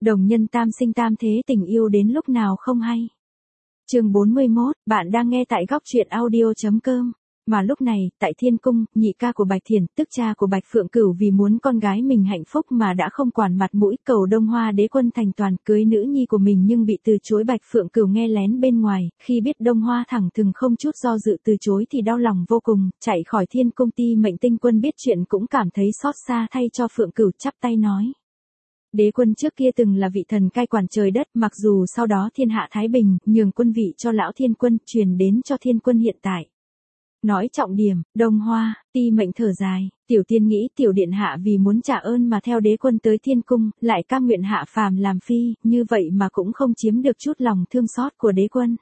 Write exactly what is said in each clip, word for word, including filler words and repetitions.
Đồng nhân tam sinh tam thế tình yêu đến lúc nào không hay. Chương bốn mươi mốt, bạn đang nghe tại góc truyện audio chấm com. Mà lúc này, tại Thiên Cung, nhị ca của Bạch Thiền, tức cha của Bạch Phượng Cửu vì muốn con gái mình hạnh phúc mà đã không quản mặt mũi cầu Đông Hoa Đế Quân thành toàn cưới nữ nhi của mình nhưng bị từ chối. Bạch Phượng Cửu nghe lén bên ngoài, khi biết Đông Hoa thẳng thừng không chút do dự từ chối thì đau lòng vô cùng, chạy khỏi Thiên Cung. Ti Mệnh Tinh Quân biết chuyện cũng cảm thấy xót xa thay cho Phượng Cửu, chắp tay nói. Đế Quân trước kia từng là vị thần cai quản trời đất, mặc dù sau đó thiên hạ thái bình, nhường quân vị cho lão Thiên Quân, truyền đến cho Thiên Quân hiện tại. Nói trọng điểm, Đông Hoa, Ti Mệnh thở dài, tiểu tiên nghĩ tiểu điện hạ vì muốn trả ơn mà theo Đế Quân tới Thiên Cung, lại cam nguyện hạ phàm làm phi, như vậy mà cũng không chiếm được chút lòng thương xót của Đế Quân.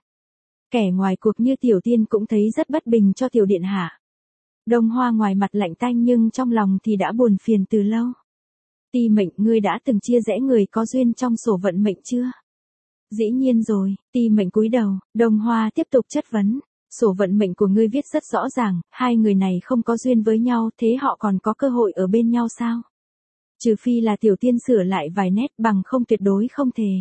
Kẻ ngoài cuộc như tiểu tiên cũng thấy rất bất bình cho tiểu điện hạ. Đông Hoa ngoài mặt lạnh tanh nhưng trong lòng thì đã buồn phiền từ lâu. Ti Mệnh, ngươi đã từng chia rẽ người có duyên trong sổ vận mệnh chưa? Dĩ nhiên rồi. Ti Mệnh cúi đầu. Đông Hoa tiếp tục chất vấn. Sổ vận mệnh của ngươi viết rất rõ ràng, hai người này không có duyên với nhau, thế họ còn có cơ hội ở bên nhau sao? Trừ phi là tiểu tiên sửa lại vài nét, bằng không tuyệt đối không thể.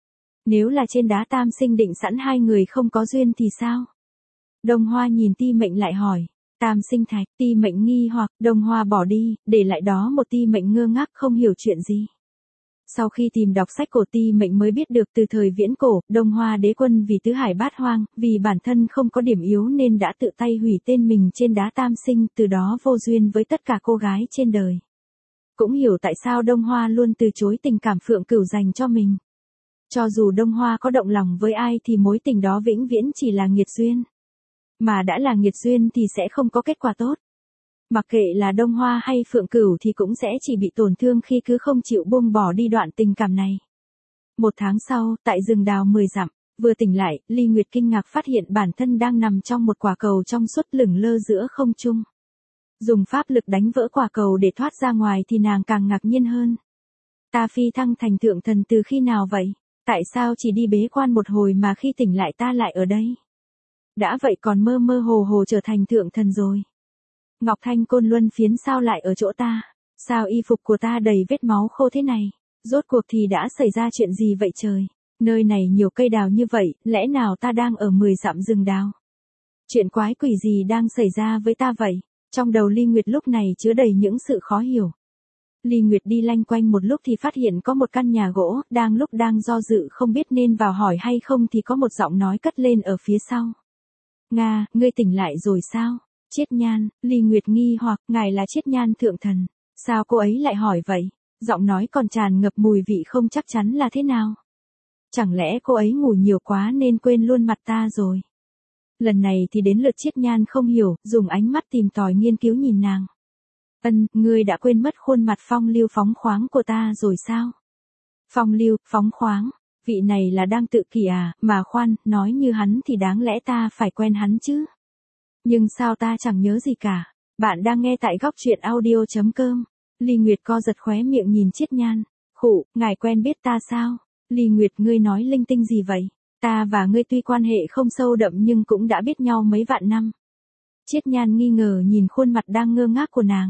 Nếu là trên đá tam sinh định sẵn hai người không có duyên thì sao? Đông Hoa nhìn Ti Mệnh lại hỏi. Tam sinh thạch. Ti Mệnh nghi hoặc, Đông Hoa bỏ đi, để lại đó một Ti Mệnh ngơ ngác không hiểu chuyện gì. Sau khi tìm đọc sách cổ, Ti Mệnh mới biết được từ thời viễn cổ, Đông Hoa Đế Quân vì tứ hải bát hoang, vì bản thân không có điểm yếu nên đã tự tay hủy tên mình trên đá tam sinh, từ đó vô duyên với tất cả cô gái trên đời. Cũng hiểu tại sao Đông Hoa luôn từ chối tình cảm Phượng Cửu dành cho mình. Cho dù Đông Hoa có động lòng với ai thì mối tình đó vĩnh viễn chỉ là nghiệt duyên. Mà đã là nghiệt duyên thì sẽ không có kết quả tốt. Mặc kệ là Đông Hoa hay Phượng Cửu thì cũng sẽ chỉ bị tổn thương khi cứ không chịu buông bỏ đi đoạn tình cảm này. Một tháng sau, tại rừng đào mười dặm, vừa tỉnh lại, Ly Nguyệt kinh ngạc phát hiện bản thân đang nằm trong một quả cầu trong suốt lửng lơ giữa không trung. Dùng pháp lực đánh vỡ quả cầu để thoát ra ngoài thì nàng càng ngạc nhiên hơn. Ta phi thăng thành thượng thần từ khi nào vậy? Tại sao chỉ đi bế quan một hồi mà khi tỉnh lại ta lại ở đây? Đã vậy còn mơ mơ hồ hồ trở thành thượng thần rồi. Ngọc Thanh Côn Luân phiến sao lại ở chỗ ta? Sao y phục của ta đầy vết máu khô thế này? Rốt cuộc thì đã xảy ra chuyện gì vậy trời? Nơi này nhiều cây đào như vậy, lẽ nào ta đang ở mười dặm rừng đào? Chuyện quái quỷ gì đang xảy ra với ta vậy? Trong đầu Ly Nguyệt lúc này chứa đầy những sự khó hiểu. Ly Nguyệt đi lanh quanh một lúc thì phát hiện có một căn nhà gỗ, đang lúc đang do dự không biết nên vào hỏi hay không thì có một giọng nói cất lên ở phía sau. Nga, ngươi tỉnh lại rồi sao? Chiết Nhan. Ly Nguyệt nghi hoặc, ngài là Chiết Nhan thượng thần. Sao cô ấy lại hỏi vậy? Giọng nói còn tràn ngập mùi vị không chắc chắn là thế nào. Chẳng lẽ cô ấy ngủ nhiều quá nên quên luôn mặt ta rồi? Lần này thì đến lượt Chiết Nhan không hiểu, dùng ánh mắt tìm tòi nghiên cứu nhìn nàng. Ân, ngươi đã quên mất khuôn mặt phong lưu phóng khoáng của ta rồi sao? Phong lưu, phóng khoáng. Vị này là đang tự kỷ à, mà khoan, nói như hắn thì đáng lẽ ta phải quen hắn chứ. Nhưng sao ta chẳng nhớ gì cả. Bạn đang nghe tại góc truyện audio chấm com. Ly Nguyệt co giật khóe miệng nhìn Chiết Nhan. Khụ, ngài quen biết ta sao? Ly Nguyệt, ngươi nói linh tinh gì vậy? Ta và ngươi tuy quan hệ không sâu đậm nhưng cũng đã biết nhau mấy vạn năm. Chiết Nhan nghi ngờ nhìn khuôn mặt đang ngơ ngác của nàng.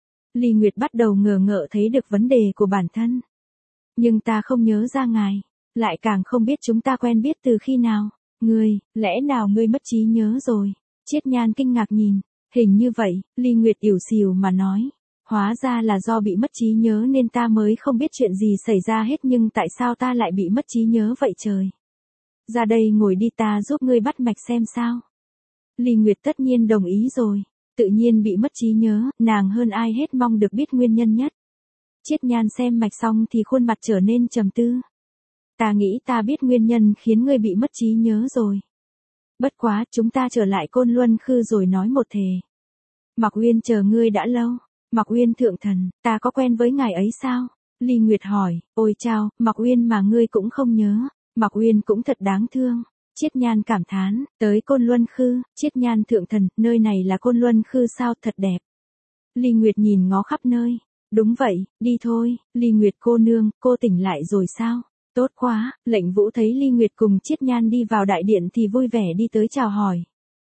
Ly Nguyệt bắt đầu ngờ ngợ thấy được vấn đề của bản thân. Nhưng ta không nhớ ra ngài. Lại càng không biết chúng ta quen biết từ khi nào. Ngươi, lẽ nào ngươi mất trí nhớ rồi? Chiết Nhan kinh ngạc nhìn. Hình như vậy. Ly Nguyệt ỉu xìu mà nói. Hóa ra là do bị mất trí nhớ nên ta mới không biết chuyện gì xảy ra hết, nhưng tại sao ta lại bị mất trí nhớ vậy trời? Ra đây ngồi đi, ta giúp ngươi bắt mạch xem sao. Ly Nguyệt tất nhiên đồng ý rồi. Tự nhiên bị mất trí nhớ, nàng hơn ai hết mong được biết nguyên nhân nhất. Chiết Nhan xem mạch xong thì khuôn mặt trở nên trầm tư. Ta nghĩ ta biết nguyên nhân khiến ngươi bị mất trí nhớ rồi. Bất quá, chúng ta trở lại Côn Luân Khư rồi nói một thề. Mạc Uyên chờ ngươi đã lâu. Mạc Uyên thượng thần, ta có quen với ngài ấy sao? Ly Nguyệt hỏi. Ôi chao, Mạc Uyên mà ngươi cũng không nhớ. Mạc Uyên cũng thật đáng thương. Chiết Nhan cảm thán. Tới Côn Luân Khư. Chiết Nhan thượng thần, nơi này là Côn Luân Khư sao? Thật đẹp. Ly Nguyệt nhìn ngó khắp nơi. Đúng vậy, đi thôi. Ly Nguyệt cô nương, cô tỉnh lại rồi sao? Tốt quá. Lệnh Vũ thấy Ly Nguyệt cùng Chiết Nhan đi vào đại điện thì vui vẻ đi tới chào hỏi.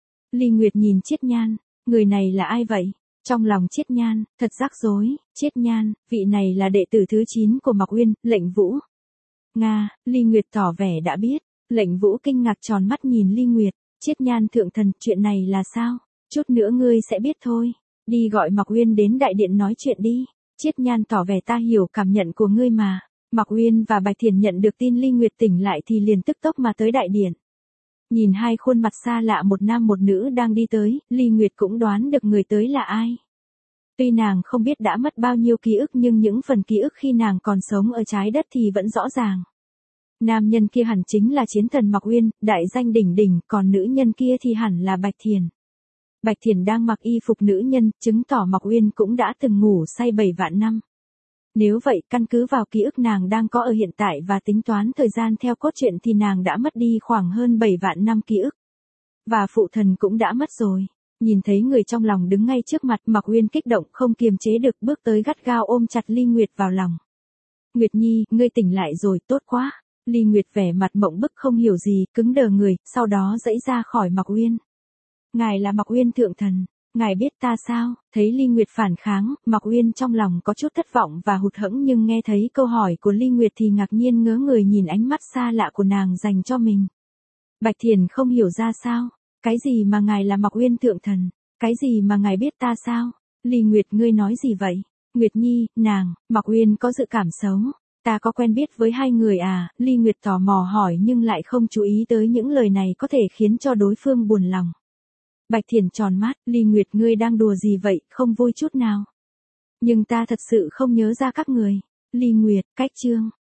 Ly Nguyệt nhìn Chiết Nhan. Người này là ai vậy? Trong lòng Chiết Nhan, thật rắc rối. Chiết Nhan, vị này là đệ tử thứ chín của Mạc Uyên, Lệnh Vũ. Nga, Ly Nguyệt tỏ vẻ đã biết. Lệnh Vũ kinh ngạc tròn mắt nhìn Ly Nguyệt. Chiết Nhan thượng thần, chuyện này là sao? Chút nữa ngươi sẽ biết thôi. Đi gọi Mạc Uyên đến đại điện nói chuyện đi. Chiết Nhan tỏ vẻ ta hiểu cảm nhận của ngươi mà. Mạc Uyên và Bạch Thiền nhận được tin Ly Nguyệt tỉnh lại thì liền tức tốc mà tới đại điện. Nhìn hai khuôn mặt xa lạ một nam một nữ đang đi tới, Ly Nguyệt cũng đoán được người tới là ai. Tuy nàng không biết đã mất bao nhiêu ký ức nhưng những phần ký ức khi nàng còn sống ở trái đất thì vẫn rõ ràng. Nam nhân kia hẳn chính là chiến thần Mạc Uyên, đại danh đỉnh đỉnh, còn nữ nhân kia thì hẳn là Bạch Thiền. Bạch Thiền đang mặc y phục nữ nhân, chứng tỏ Mạc Uyên cũng đã từng ngủ say bảy vạn năm. Nếu vậy, căn cứ vào ký ức nàng đang có ở hiện tại và tính toán thời gian theo cốt truyện thì nàng đã mất đi khoảng hơn bảy vạn năm ký ức. Và phụ thần cũng đã mất rồi. Nhìn thấy người trong lòng đứng ngay trước mặt, Mạc Uyên kích động không kiềm chế được bước tới gắt gao ôm chặt Ly Nguyệt vào lòng. Nguyệt Nhi, ngươi tỉnh lại rồi, tốt quá. Ly Nguyệt vẻ mặt mộng bức không hiểu gì, cứng đờ người, sau đó giãy ra khỏi Mạc Uyên. Ngài là Mạc Uyên thượng thần, ngài biết ta sao? Thấy Ly Nguyệt phản kháng, Mạc Uyên trong lòng có chút thất vọng và hụt hẫng nhưng nghe thấy câu hỏi của Ly Nguyệt thì ngạc nhiên ngớ người nhìn ánh mắt xa lạ của nàng dành cho mình. Bạch Thiền không hiểu ra sao? Cái gì mà ngài là Mạc Uyên thượng thần? Cái gì mà ngài biết ta sao? Ly Nguyệt ngươi nói gì vậy? Nguyệt Nhi, nàng, Mạc Uyên có dự cảm xấu. Ta có quen biết với hai người à? Ly Nguyệt tò mò hỏi nhưng lại không chú ý tới những lời này có thể khiến cho đối phương buồn lòng. Bạch Thiền tròn mắt, Ly Nguyệt ngươi đang đùa gì vậy, không vui chút nào. Nhưng ta thật sự không nhớ ra các người. Ly Nguyệt, cách chương.